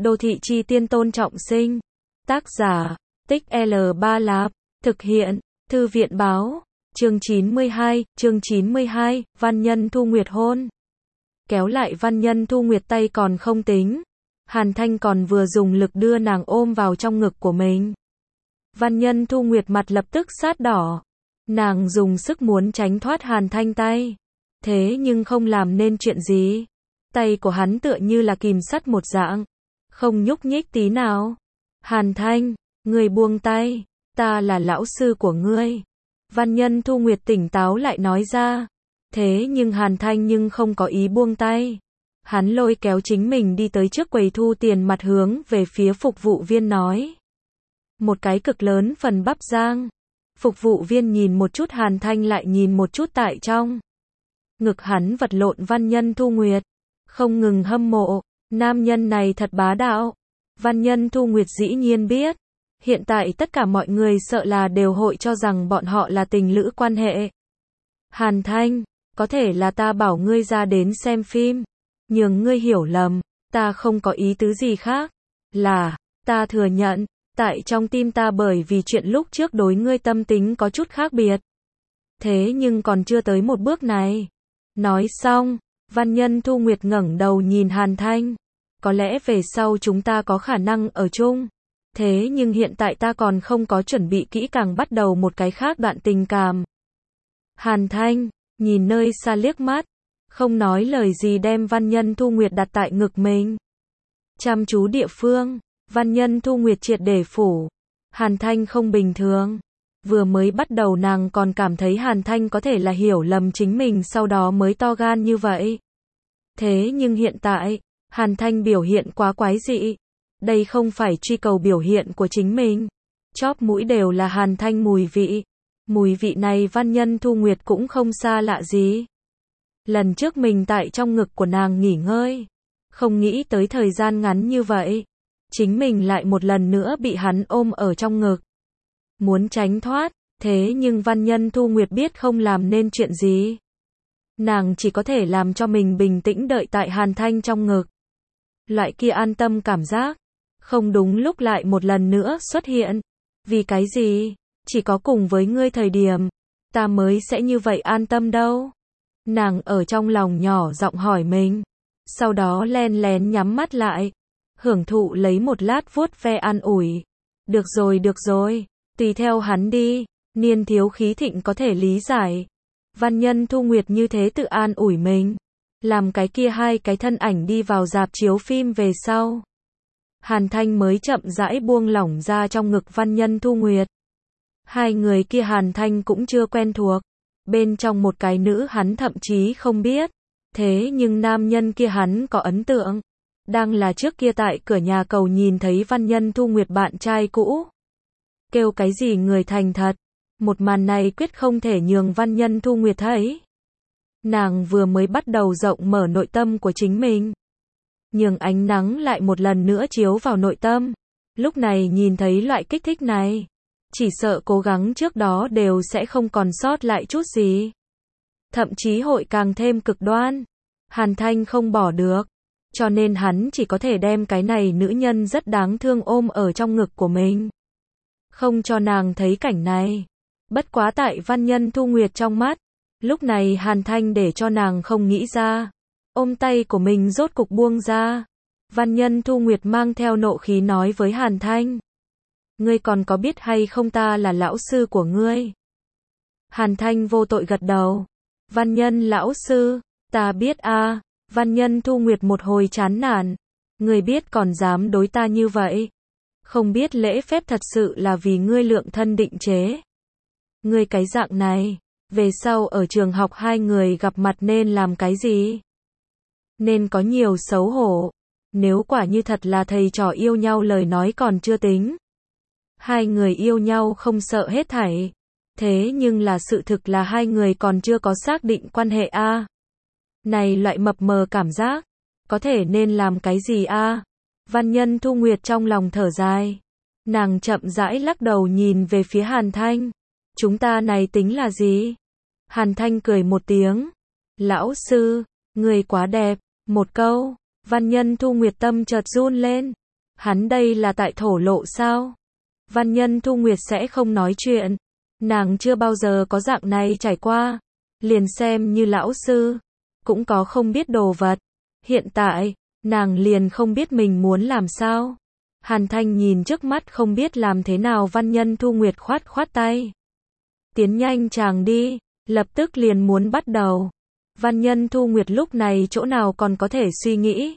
Đô thị chi tiên Tôn Trọng Sinh. Tác giả, Tích L3 Lạp. Thực hiện, Thư viện báo. Chương 92, Văn Nhân Thu Nguyệt hôn. Kéo lại Văn Nhân Thu Nguyệt tay còn không tính. Hàn Thanh còn vừa dùng lực đưa nàng ôm vào trong ngực của mình. Văn Nhân Thu Nguyệt mặt lập tức sát đỏ. Nàng dùng sức muốn tránh thoát Hàn Thanh tay. Thế nhưng không làm nên chuyện gì. Tay của hắn tựa như là kìm sắt một dạng. Không nhúc nhích tí nào. Hàn Thanh, ngươi buông tay. Ta là lão sư của ngươi. Văn Nhân Thu Nguyệt tỉnh táo lại nói ra. Thế nhưng Hàn Thanh nhưng không có ý buông tay. Hắn lôi kéo chính mình đi tới trước quầy thu tiền, mặt hướng về phía phục vụ viên nói. Một cái cực lớn phần bắp rang. Phục vụ viên nhìn một chút Hàn Thanh, lại nhìn một chút tại trong ngực hắn vật lộn Văn Nhân Thu Nguyệt. Không ngừng hâm mộ. Nam nhân này thật bá đạo. Văn Nhân Thu Nguyệt dĩ nhiên biết. Hiện tại tất cả mọi người sợ là đều hội cho rằng bọn họ là tình lữ quan hệ. Hàn Thanh, có thể là ta bảo ngươi ra đến xem phim. Nhưng ngươi hiểu lầm, ta không có ý tứ gì khác. Là, ta thừa nhận, tại trong tim ta bởi vì chuyện lúc trước đối ngươi tâm tính có chút khác biệt. Thế nhưng còn chưa tới một bước này. Nói xong, Văn Nhân Thu Nguyệt ngẩng đầu nhìn Hàn Thanh. Có lẽ về sau chúng ta có khả năng ở chung. Thế nhưng hiện tại ta còn không có chuẩn bị kỹ càng bắt đầu một cái khác đoạn tình cảm. Hàn Thanh, nhìn nơi xa liếc mắt. Không nói lời gì đem Văn Nhân Thu Nguyệt đặt tại ngực mình. Chăm chú địa phương, Văn Nhân Thu Nguyệt triệt để phủ. Hàn Thanh không bình thường. Vừa mới bắt đầu nàng còn cảm thấy Hàn Thanh có thể là hiểu lầm chính mình, sau đó mới to gan như vậy. Thế nhưng hiện tại, Hàn Thanh biểu hiện quá quái dị. Đây không phải truy cầu biểu hiện của chính mình. Chóp mũi đều là Hàn Thanh mùi vị. Mùi vị này Văn Nhân Thu Nguyệt cũng không xa lạ gì. Lần trước mình tại trong ngực của nàng nghỉ ngơi. Không nghĩ tới thời gian ngắn như vậy. Chính mình lại một lần nữa bị hắn ôm ở trong ngực. Muốn tránh thoát, thế nhưng Văn Nhân Thu Nguyệt biết không làm nên chuyện gì. Nàng chỉ có thể làm cho mình bình tĩnh đợi tại Hàn Thanh trong ngực. Loại kia an tâm cảm giác. Không đúng lúc lại một lần nữa xuất hiện. Vì cái gì? Chỉ có cùng với ngươi thời điểm. Ta mới sẽ như vậy an tâm đâu. Nàng ở trong lòng nhỏ giọng hỏi mình. Sau đó len lén nhắm mắt lại. Hưởng thụ lấy một lát vuốt ve an ủi. Được rồi. Tùy theo hắn đi. Niên thiếu khí thịnh có thể lý giải. Văn Nhân Thu Nguyệt như thế tự an ủi mình. Làm cái kia hai cái thân ảnh đi vào rạp chiếu phim về sau. Hàn Thanh mới chậm rãi buông lỏng ra trong ngực Văn Nhân Thu Nguyệt. Hai người kia Hàn Thanh cũng chưa quen thuộc. Bên trong một cái nữ hắn thậm chí không biết. Thế nhưng nam nhân kia hắn có ấn tượng. Đang là trước kia tại cửa nhà cầu nhìn thấy Văn Nhân Thu Nguyệt bạn trai cũ. Kêu cái gì người thành thật. Một màn này quyết không thể nhường Văn Nhân Thu Nguyệt thấy. Nàng vừa mới bắt đầu rộng mở nội tâm của chính mình. Nhường ánh nắng lại một lần nữa chiếu vào nội tâm. Lúc này nhìn thấy loại kích thích này. Chỉ sợ cố gắng trước đó đều sẽ không còn sót lại chút gì. Thậm chí hội càng thêm cực đoan. Hàn Thanh không bỏ được. Cho nên hắn chỉ có thể đem cái này nữ nhân rất đáng thương ôm ở trong ngực của mình. Không cho nàng thấy cảnh này. Bất quá tại Văn Nhân Thu Nguyệt trong mắt. Lúc này Hàn Thanh để cho nàng không nghĩ ra. Ôm tay của mình rốt cục buông ra. Văn Nhân Thu Nguyệt mang theo nộ khí nói với Hàn Thanh. Ngươi còn có biết hay không ta là lão sư của ngươi? Hàn Thanh vô tội gật đầu. Văn Nhân lão sư, ta biết a. Văn Nhân Thu Nguyệt một hồi chán nản. Ngươi biết còn dám đối ta như vậy. Không biết lễ phép thật sự là vì ngươi lượng thân định chế. Ngươi cái dạng này, về sau ở trường học hai người gặp mặt nên làm cái gì? Nên có nhiều xấu hổ. Nếu quả như thật là thầy trò yêu nhau lời nói còn chưa tính. Hai người yêu nhau không sợ hết thảy. Thế nhưng là sự thực là hai người còn chưa có xác định quan hệ a. Này loại mập mờ cảm giác. Có thể nên làm cái gì a? Văn Nhân Thu Nguyệt trong lòng thở dài. Nàng chậm rãi lắc đầu nhìn về phía Hàn Thanh. Chúng ta này tính là gì? Hàn Thanh cười một tiếng. Lão sư, người quá đẹp. Một câu. Văn Nhân Thu Nguyệt tâm chợt run lên. Hắn đây là tại thổ lộ sao? Văn Nhân Thu Nguyệt sẽ không nói chuyện. Nàng chưa bao giờ có dạng này trải qua. Liền xem như lão sư, cũng có không biết đồ vật. Hiện tại, nàng liền không biết mình muốn làm sao. Hàn Thanh nhìn trước mắt không biết làm thế nào Văn Nhân Thu Nguyệt khoát khoát tay. Tiến nhanh chàng đi, lập tức liền muốn bắt đầu. Văn Nhân Thu Nguyệt lúc này chỗ nào còn có thể suy nghĩ.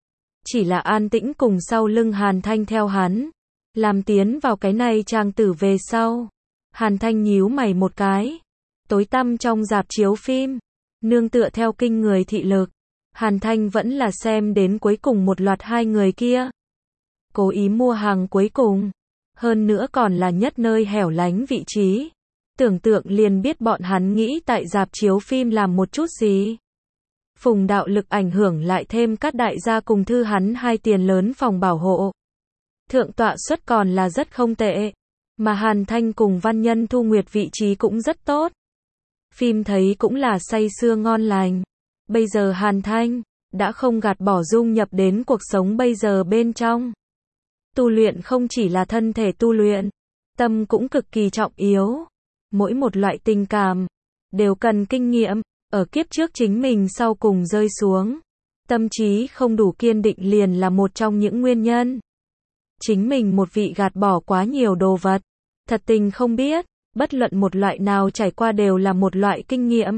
Chỉ là an tĩnh cùng sau lưng Hàn Thanh theo hắn. Làm tiến vào cái này chàng tử về sau. Hàn Thanh nhíu mày một cái. Tối tăm trong rạp chiếu phim. Nương tựa theo kinh người thị lực. Hàn Thanh vẫn là xem đến cuối cùng một loạt hai người kia. Cố ý mua hàng cuối cùng. Hơn nữa còn là nhất nơi hẻo lánh vị trí. Tưởng tượng liền biết bọn hắn nghĩ tại rạp chiếu phim làm một chút gì. Phùng đạo lực ảnh hưởng lại thêm các đại gia cùng thư hắn hai tiền lớn phòng bảo hộ. Thượng tọa suất còn là rất không tệ. Mà Hàn Thanh cùng Văn Nhân Thu Nguyệt vị trí cũng rất tốt. Phim thấy cũng là say sưa ngon lành. Bây giờ Hàn Thanh đã không gạt bỏ dung nhập đến cuộc sống bây giờ bên trong. Tu luyện không chỉ là thân thể tu luyện, tâm cũng cực kỳ trọng yếu. Mỗi một loại tình cảm đều cần kinh nghiệm, ở kiếp trước chính mình sau cùng rơi xuống. Tâm trí không đủ kiên định liền là một trong những nguyên nhân. Chính mình một vị gạt bỏ quá nhiều đồ vật, thật tình không biết, bất luận một loại nào trải qua đều là một loại kinh nghiệm.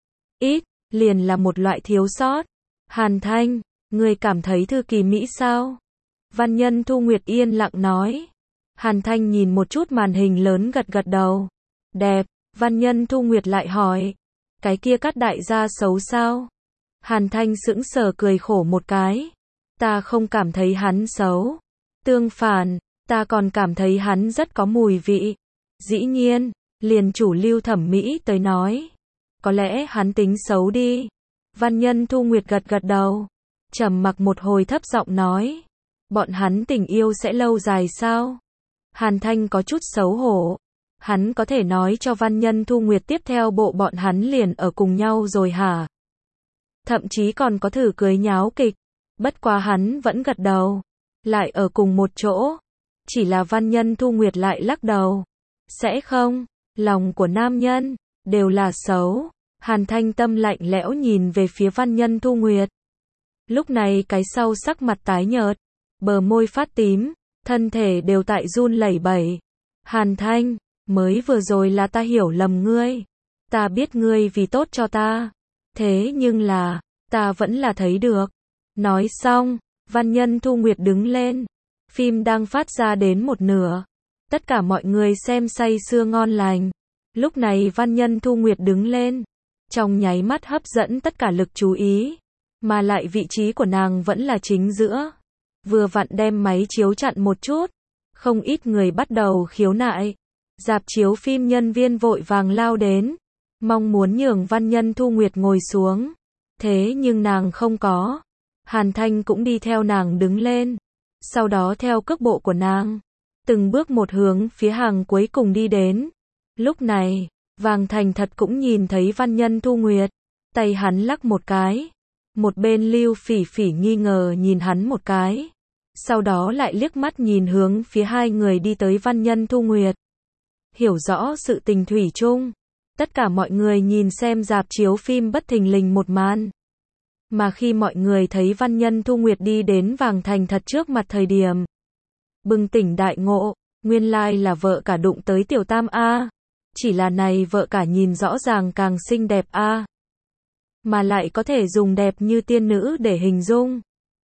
Ít, liền là một loại thiếu sót. Hàn Thanh, ngươi cảm thấy thư kỳ mỹ sao? Văn Nhân Thu Nguyệt yên lặng nói. Hàn Thanh nhìn một chút màn hình lớn gật gật đầu. Đẹp, Văn Nhân Thu Nguyệt lại hỏi. Cái kia các đại gia xấu sao? Hàn Thanh sững sờ cười khổ một cái. Ta không cảm thấy hắn xấu. Tương phản, ta còn cảm thấy hắn rất có mùi vị. Dĩ nhiên, liền chủ lưu thẩm mỹ tới nói. Có lẽ hắn tính xấu đi. Văn Nhân Thu Nguyệt gật gật đầu. Trầm mặc một hồi thấp giọng nói. Bọn hắn tình yêu sẽ lâu dài sao? Hàn Thanh có chút xấu hổ. Hắn có thể nói cho Văn Nhân Thu Nguyệt tiếp theo bộ bọn hắn liền ở cùng nhau rồi hả? Thậm chí còn có thử cưới nháo kịch. Bất quá hắn vẫn gật đầu. Lại ở cùng một chỗ. Chỉ là Văn Nhân Thu Nguyệt lại lắc đầu. Sẽ không, lòng của nam nhân đều là xấu. Hàn Thanh tâm lạnh lẽo nhìn về phía Văn Nhân Thu Nguyệt. Lúc này cái sau sắc mặt tái nhợt, bờ môi phát tím, thân thể đều tại run lẩy bẩy. Hàn Thanh, mới vừa rồi là ta hiểu lầm ngươi. Ta biết ngươi vì tốt cho ta. Thế nhưng là, ta vẫn là thấy được. Nói xong, Văn Nhân Thu Nguyệt đứng lên. Phim đang phát ra đến một nửa. Tất cả mọi người xem say sưa ngon lành. Lúc này Văn Nhân Thu Nguyệt đứng lên. Trong nháy mắt hấp dẫn tất cả lực chú ý. Mà lại vị trí của nàng vẫn là chính giữa. Vừa vặn đem máy chiếu chặn một chút. Không ít người bắt đầu khiếu nại. Rạp chiếu phim nhân viên vội vàng lao đến. Mong muốn nhường Văn Nhân Thu Nguyệt ngồi xuống. Thế nhưng nàng không có. Hàn Thanh cũng đi theo nàng đứng lên. Sau đó theo cước bộ của nàng. Từng bước một hướng phía hàng cuối cùng đi đến. Lúc này, Vàng Thành Thật cũng nhìn thấy Văn Nhân Thu Nguyệt. Tay hắn lắc một cái. Một bên Lưu Phỉ Phỉ nghi ngờ nhìn hắn một cái. Sau đó lại liếc mắt nhìn hướng phía hai người đi tới Văn Nhân Thu Nguyệt. Hiểu rõ sự tình thủy chung. Tất cả mọi người nhìn xem rạp chiếu phim bất thình lình một màn. Mà khi mọi người thấy Văn Nhân Thu Nguyệt đi đến Vàng Thành Thật trước mặt thời điểm. Bừng tỉnh đại ngộ, nguyên lai là vợ cả đụng tới tiểu tam A. Chỉ là này vợ cả nhìn rõ ràng càng xinh đẹp A. Mà lại có thể dùng đẹp như tiên nữ để hình dung.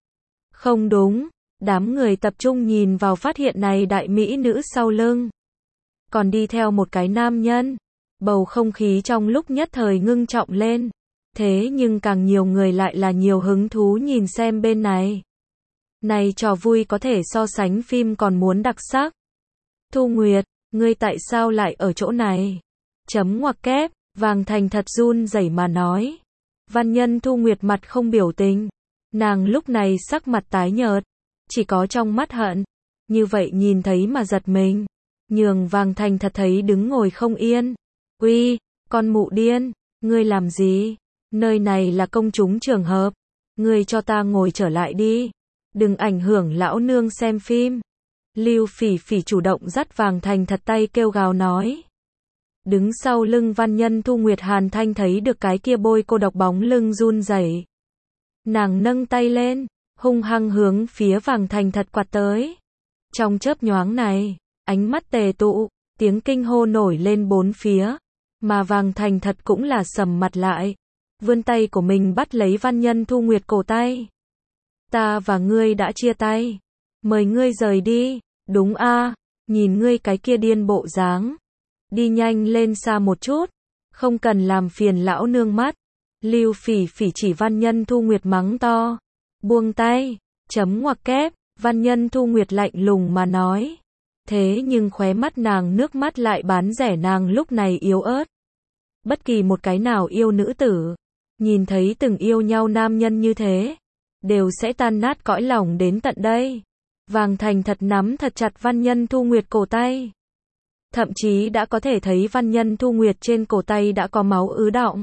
Không đúng, đám người tập trung nhìn vào phát hiện này đại mỹ nữ sau lưng. Còn đi theo một cái nam nhân. Bầu không khí trong lúc nhất thời ngưng trọng lên. Thế nhưng càng nhiều người lại là nhiều hứng thú nhìn xem bên này. Này trò vui có thể so sánh phim còn muốn đặc sắc. Thu Nguyệt, ngươi tại sao lại ở chỗ này? Chấm ngoặc kép, Vàng Thành Thật run rẩy mà nói. Văn Nhân Thu Nguyệt mặt không biểu tình. Nàng lúc này sắc mặt tái nhợt. Chỉ có trong mắt hận. Như vậy nhìn thấy mà giật mình. Nhường Vàng Thành Thật thấy đứng ngồi không yên. Uy, con mụ điên, ngươi làm gì? Nơi này là công chúng trường hợp. Ngươi cho ta ngồi trở lại đi. đừng ảnh hưởng lão nương xem phim. Lưu Phỉ Phỉ chủ động dắt Vàng Thành Thật tay kêu gào nói. Đứng sau lưng Văn Nhân Thu Nguyệt, Hàn Thanh thấy được cái kia bôi cô độc bóng lưng run rẩy. Nàng nâng tay lên, hung hăng hướng phía Vàng Thành Thật quạt tới. Trong chớp nhoáng này, ánh mắt tề tụ, tiếng kinh hô nổi lên bốn phía, mà Vàng Thành Thật cũng là sầm mặt lại, vươn tay của mình bắt lấy Văn Nhân Thu Nguyệt cổ tay. Ta và ngươi đã chia tay, mời ngươi rời đi. Đúng a, nhìn ngươi cái kia điên bộ dáng, đi nhanh lên xa một chút, không cần làm phiền lão nương mắt. Lưu Phỉ Phỉ chỉ Văn Nhân Thu Nguyệt mắng to. Buông tay, chấm ngoặc kép, Văn Nhân Thu Nguyệt lạnh lùng mà nói. Thế nhưng khóe mắt nàng nước mắt lại bán rẻ, nàng lúc này yếu ớt. Bất kỳ một cái nào yêu nữ tử, nhìn thấy từng yêu nhau nam nhân như thế, đều sẽ tan nát cõi lòng đến tận đây. Vàng Thành Thật nắm thật chặt Văn Nhân Thu Nguyệt cổ tay. Thậm chí đã có thể thấy Văn Nhân Thu Nguyệt trên cổ tay đã có máu ứ đọng.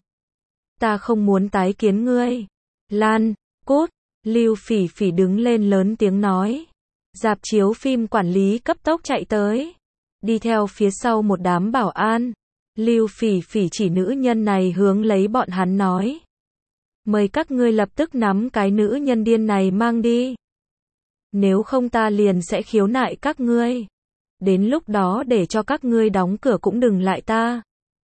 Ta không muốn tái kiến ngươi. Lan, cút. Lưu Phỉ Phỉ đứng lên lớn tiếng nói. Rạp chiếu phim quản lý cấp tốc chạy tới, đi theo phía sau một đám bảo an. Lưu Phỉ Phỉ chỉ nữ nhân này hướng lấy bọn hắn nói. Mời các ngươi lập tức nắm cái nữ nhân điên này mang đi. Nếu không ta liền sẽ khiếu nại các ngươi. Đến lúc đó để cho các ngươi đóng cửa cũng đừng lại ta.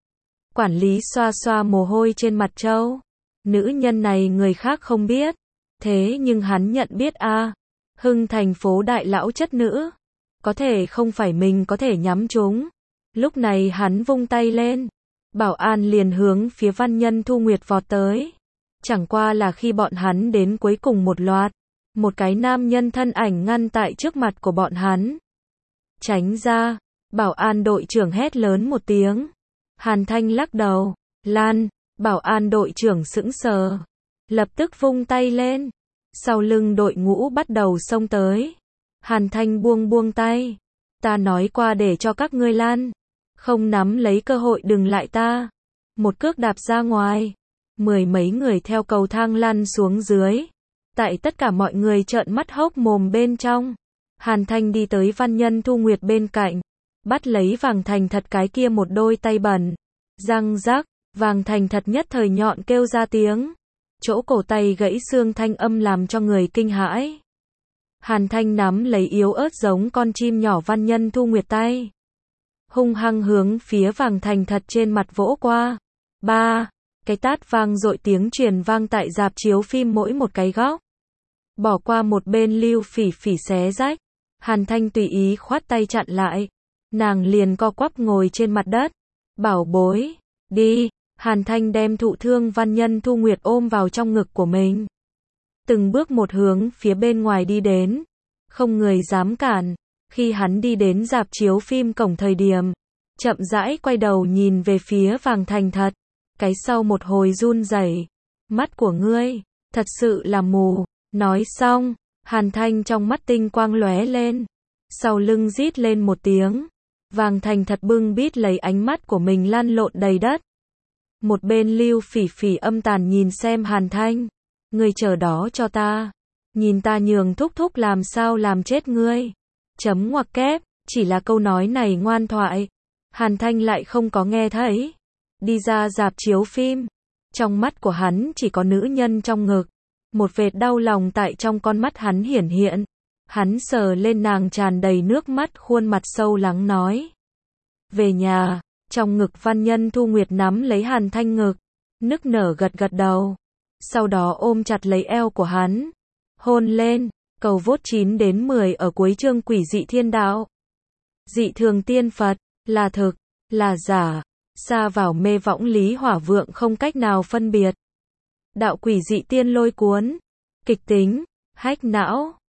Quản lý xoa xoa mồ hôi trên mặt trâu. Nữ nhân này người khác không biết, thế nhưng hắn nhận biết a. Hưng thành phố đại lão chất nữ, có thể không phải mình có thể nhắm chúng. Lúc này hắn vung tay lên, bảo an liền hướng phía Văn Nhân Thu Nguyệt vọt tới. Chẳng qua là khi bọn hắn đến cuối cùng một loạt, một cái nam nhân thân ảnh ngăn tại trước mặt của bọn hắn. Tránh ra, bảo an đội trưởng hét lớn một tiếng. Hàn Thanh lắc đầu. Lan, bảo an đội trưởng sững sờ, lập tức vung tay lên. Sau lưng đội ngũ bắt đầu xông tới. Hàn Thanh buông tay. Ta nói qua để cho các ngươi lan, không nắm lấy cơ hội đừng lại ta. Một cước đạp ra ngoài, mười mấy người theo cầu thang lăn xuống dưới. Tại tất cả mọi người trợn mắt hốc mồm bên trong, Hàn Thanh đi tới Văn Nhân Thu Nguyệt bên cạnh, bắt lấy Vàng Thành Thật cái kia một đôi tay bẩn. Răng rắc, Vàng Thành Thật nhất thời nhọn kêu ra tiếng. Chỗ cổ tay gãy xương thanh âm làm cho người kinh hãi. Hàn Thanh nắm lấy yếu ớt giống con chim nhỏ Văn Nhân Thu Nguyệt tay, hung hăng hướng phía Vàng Thành Thật trên mặt vỗ qua. Ba, cái tát vang dội tiếng truyền vang tại rạp chiếu phim mỗi một cái góc. Bỏ qua một bên Lưu Phỉ Phỉ xé rách, Hàn Thanh tùy ý khoát tay chặn lại. Nàng liền co quắp ngồi trên mặt đất. Bảo bối, đi. Hàn Thanh đem thụ thương Văn Nhân Thu Nguyệt ôm vào trong ngực của mình. Từng bước một hướng phía bên ngoài đi đến. Không người dám cản. Khi hắn đi đến rạp chiếu phim cổng thời điểm, chậm rãi quay đầu nhìn về phía Vàng Thành Thật. Cái sau một hồi run rẩy. Mắt của ngươi, thật sự là mù. Nói xong, Hàn Thanh trong mắt tinh quang lóe lên. Sau lưng rít lên một tiếng. Vàng Thành Thật bưng bít lấy ánh mắt của mình lăn lộn đầy đất. Một bên Lưu Phỉ Phỉ âm tàn nhìn xem Hàn Thanh. Ngươi chờ đó cho ta. Nhìn ta nhường thúc thúc làm sao làm chết ngươi. Chấm ngoặc kép, chỉ là câu nói này ngoan thoại. Hàn Thanh lại không có nghe thấy. Đi ra rạp chiếu phim. Trong mắt của hắn chỉ có nữ nhân trong ngực. Một vệt đau lòng tại trong con mắt hắn hiển hiện. Hắn sờ lên nàng tràn đầy nước mắt, khuôn mặt sâu lắng nói. Về nhà. Trong ngực Văn Nhân Thu Nguyệt nắm lấy Hàn Thanh ngực, nức nở gật gật đầu. Sau đó ôm chặt lấy eo của hắn, hôn lên. Cầu vote 9 đến 10 ở cuối chương Quỷ dị thiên đạo. Dị thường tiên Phật, là thực, là giả, xa vào mê võng lý hỏa vượng không cách nào phân biệt. Đạo quỷ dị tiên lôi cuốn, kịch tính, hack não.